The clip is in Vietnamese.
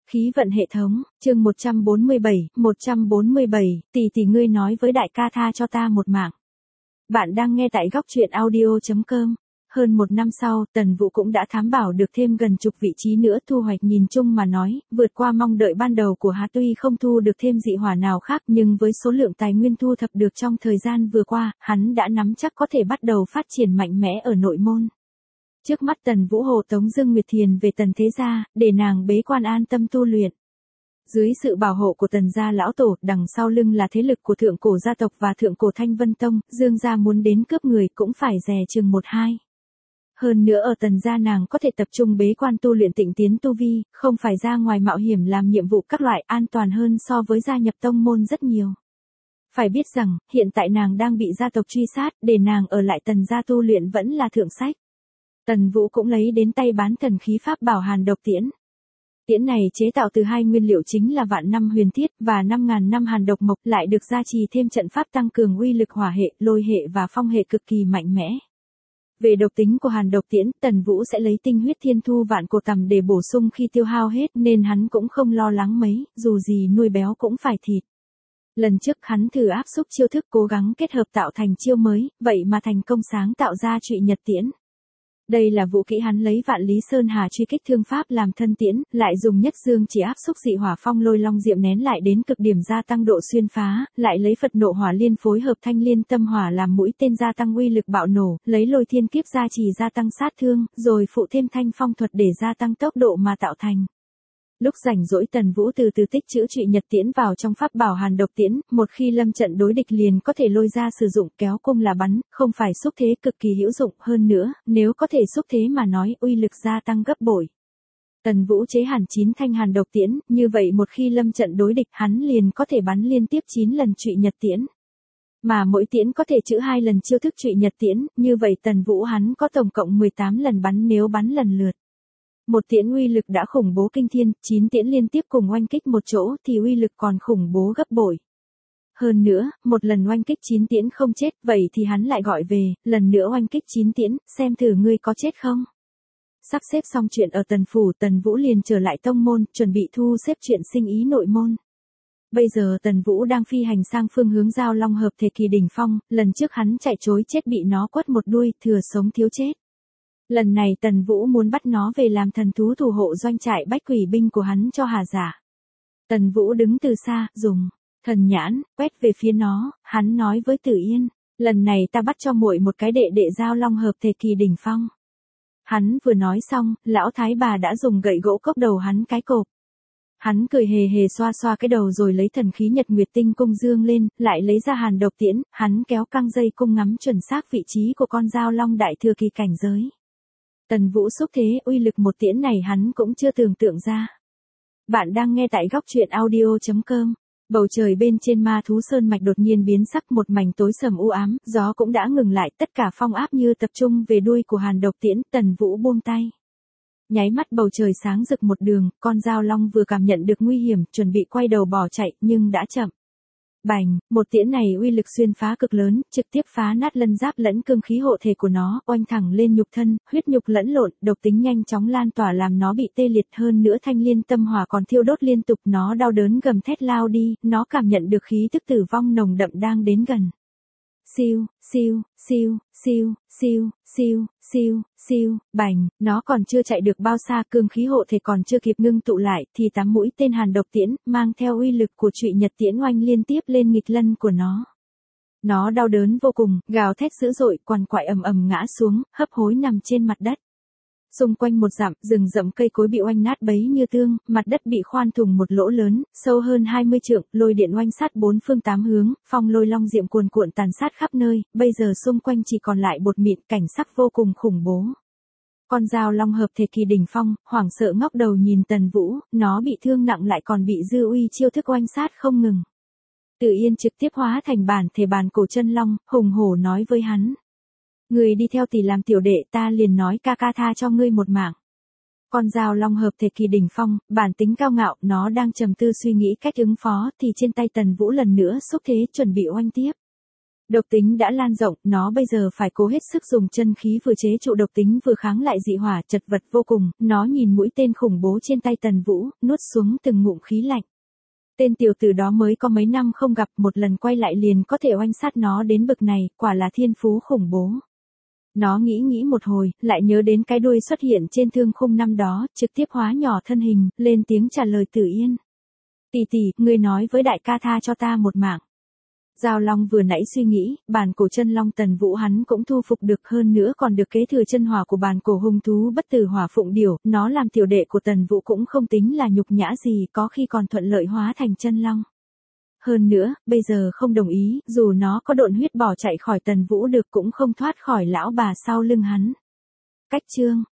Khí vận hệ thống, chương 147, tỷ ngươi nói với đại ca tha cho ta một mạng. Bạn đang nghe tại góc truyện audio.com. Hơn một năm sau, Tần Vũ cũng đã thám bảo được thêm gần chục vị trí nữa, thu hoạch nhìn chung mà nói, vượt qua mong đợi ban đầu của hắn. Tuy không thu được thêm dị hỏa nào khác, nhưng với số lượng tài nguyên thu thập được trong thời gian vừa qua, hắn đã nắm chắc có thể bắt đầu phát triển mạnh mẽ ở nội môn. Trước mắt Tần Vũ hộ tống Dương Nguyệt Thiền về Tần Thế Gia, để nàng bế quan an tâm tu luyện. Dưới sự bảo hộ của Tần gia lão tổ, đằng sau lưng là thế lực của thượng cổ gia tộc và thượng cổ Thanh Vân Tông, Dương gia muốn đến cướp người cũng phải dè chừng 1-2. Hơn nữa ở Tần gia nàng có thể tập trung bế quan tu luyện tịnh tiến tu vi, không phải ra ngoài mạo hiểm làm nhiệm vụ các loại, an toàn hơn so với gia nhập tông môn rất nhiều. Phải biết rằng, hiện tại nàng đang bị gia tộc truy sát, để nàng ở lại Tần gia tu luyện vẫn là thượng sách. Tần Vũ cũng lấy đến tay bán thần khí pháp bảo Hàn Độc Tiễn. Tiễn này chế tạo từ hai nguyên liệu chính là vạn năm huyền thiết và 5.000 năm hàn độc mộc, lại được gia trì thêm trận pháp tăng cường uy lực hỏa hệ, lôi hệ và phong hệ cực kỳ mạnh mẽ. Về độc tính của Hàn Độc Tiễn, Tần Vũ sẽ lấy tinh huyết thiên thu vạn cổ tầm để bổ sung khi tiêu hao hết, nên hắn cũng không lo lắng mấy, dù gì nuôi béo cũng phải thịt. Lần trước hắn thử áp xúc chiêu thức cố gắng kết hợp tạo thành chiêu mới, vậy mà thành công sáng tạo ra Trụy Nhật Tiễn. Đây là vũ kỹ hắn lấy Vạn Lý Sơn Hà truy kích thương pháp làm thân tiễn, lại dùng nhất dương chỉ áp xúc dị hỏa phong lôi long diệm nén lại đến cực điểm gia tăng độ xuyên phá, lại lấy Phật nộ hỏa liên phối hợp thanh liên tâm hỏa làm mũi tên gia tăng uy lực bạo nổ, lấy lôi thiên kiếp gia trì gia tăng sát thương, rồi phụ thêm thanh phong thuật để gia tăng tốc độ mà tạo thành. Lúc rảnh rỗi Tần Vũ từ từ tích trữ Trụy Nhật Tiễn vào trong pháp bảo Hàn Độc Tiễn, một khi lâm trận đối địch liền có thể lôi ra sử dụng, kéo cung là bắn, không phải xúc thế, cực kỳ hữu dụng. Hơn nữa, nếu có thể xúc thế mà nói, uy lực gia tăng gấp bội. Tần Vũ chế hẳn 9 thanh Hàn Độc Tiễn, như vậy một khi lâm trận đối địch hắn liền có thể bắn liên tiếp 9 lần Trụy Nhật Tiễn. Mà mỗi tiễn có thể trữ 2 lần chiêu thức Trụy Nhật Tiễn, như vậy Tần Vũ hắn có tổng cộng 18 lần bắn nếu bắn lần lượt. Một tiễn uy lực đã khủng bố kinh thiên, 9 tiễn liên tiếp cùng oanh kích một chỗ thì uy lực còn khủng bố gấp bội. Hơn nữa, một lần oanh kích 9 tiễn không chết, vậy thì hắn lại gọi về, lần nữa oanh kích 9 tiễn, xem thử ngươi có chết không. Sắp xếp xong chuyện ở Tần Phủ, Tần Vũ liền trở lại tông môn, chuẩn bị thu xếp chuyện sinh ý nội môn. Bây giờ Tần Vũ đang phi hành sang phương hướng Giao Long hợp thời kỳ đỉnh phong, lần trước hắn chạy trối chết bị nó quất một đuôi, thừa sống thiếu chết. Lần này Tần Vũ muốn bắt nó về làm thần thú thủ hộ doanh trại bách quỷ binh của hắn cho Hà Giả. Tần Vũ đứng từ xa, dùng thần nhãn quét về phía nó, hắn nói với Tử Yên, lần này ta bắt cho muội một cái đệ đệ Giao Long hợp thời kỳ đỉnh phong. Hắn vừa nói xong, lão thái bà đã dùng gậy gỗ cốc đầu hắn cái cộp. Hắn cười hề hề xoa xoa cái đầu rồi lấy thần khí Nhật Nguyệt Tinh cung dương lên, lại lấy ra Hàn Độc Tiễn, hắn kéo căng dây cung ngắm chuẩn xác vị trí của con Giao Long đại thừa kỳ cảnh giới. Tần Vũ xúc thế, uy lực một tiễn này hắn cũng chưa tưởng tượng ra. Bạn đang nghe tại góc truyện audio.com. Bầu trời bên trên Ma Thú Sơn Mạch đột nhiên biến sắc, một mảnh tối sầm u ám, gió cũng đã ngừng lại, tất cả phong áp như tập trung về đuôi của Hàn Độc Tiễn. Tần Vũ buông tay. Nháy mắt bầu trời sáng rực một đường, con Giao Long vừa cảm nhận được nguy hiểm, chuẩn bị quay đầu bỏ chạy, nhưng đã chậm. Bành, một tiễn này uy lực xuyên phá cực lớn, trực tiếp phá nát lân giáp lẫn cương khí hộ thể của nó, oanh thẳng lên nhục thân, huyết nhục lẫn lộn, độc tính nhanh chóng lan tỏa làm nó bị tê liệt, hơn nữa thanh liên tâm hỏa còn thiêu đốt liên tục, nó đau đớn gầm thét lao đi, nó cảm nhận được khí tức tử vong nồng đậm đang đến gần. Siêu, siêu, siêu, siêu, siêu, siêu, siêu, siêu, bành, nó còn chưa chạy được bao xa, cương khí hộ thể còn chưa kịp ngưng tụ lại, thì 8 mũi tên Hàn Độc Tiễn, mang theo uy lực của Trụy Nhật Tiễn oanh liên tiếp lên nghịch lân của nó. Nó đau đớn vô cùng, gào thét dữ dội, quằn quại ầm ầm ngã xuống, hấp hối nằm trên mặt đất. Xung quanh một dặm, rừng rậm cây cối bị oanh nát bấy như tương, mặt đất bị khoan thủng một lỗ lớn, sâu hơn 20 trượng, lôi điện oanh sát 4 phương 8 hướng, phong lôi long diệm cuồn cuộn tàn sát khắp nơi, bây giờ xung quanh chỉ còn lại bột mịn, cảnh sắc vô cùng khủng bố. Con Giao Long hợp thời kỳ đỉnh phong, hoảng sợ ngóc đầu nhìn Tần Vũ, nó bị thương nặng lại còn bị dư uy chiêu thức oanh sát không ngừng. Tử Yên trực tiếp hóa thành bản thể bàn cổ chân long, hùng hổ nói với hắn. Người đi theo tỷ làm tiểu đệ, ta liền nói ca ca tha cho ngươi một mạng. Con Giao Long hợp thời kỳ đỉnh phong, bản tính cao ngạo, nó đang trầm tư suy nghĩ cách ứng phó, thì trên tay Tần Vũ lần nữa xúc thế chuẩn bị oanh tiếp. Độc tính đã lan rộng, nó bây giờ phải cố hết sức dùng chân khí vừa chế trụ độc tính vừa kháng lại dị hỏa, chật vật vô cùng, nó nhìn mũi tên khủng bố trên tay Tần Vũ, nuốt xuống từng ngụm khí lạnh. Tên tiểu tử đó mới có mấy năm không gặp, một lần quay lại liền có thể oanh sát nó đến bực này, quả là thiên phú khủng bố. Nó nghĩ một hồi, lại nhớ đến cái đuôi xuất hiện trên thương khung năm đó, trực tiếp hóa nhỏ thân hình, lên tiếng trả lời Tử Yên. Tỷ tỷ, ngươi nói với đại ca tha cho ta một mạng. Giao Long vừa nãy suy nghĩ, bản cổ chân long Tần Vũ hắn cũng thu phục được, hơn nữa còn được kế thừa chân hỏa của bản cổ hung thú bất tử hỏa phụng điểu, nó làm tiểu đệ của Tần Vũ cũng không tính là nhục nhã gì, có khi còn thuận lợi hóa thành chân long. Hơn nữa, bây giờ không đồng ý, dù nó có độn huyết bỏ chạy khỏi Tần Vũ được cũng không thoát khỏi lão bà sau lưng hắn. Cách chương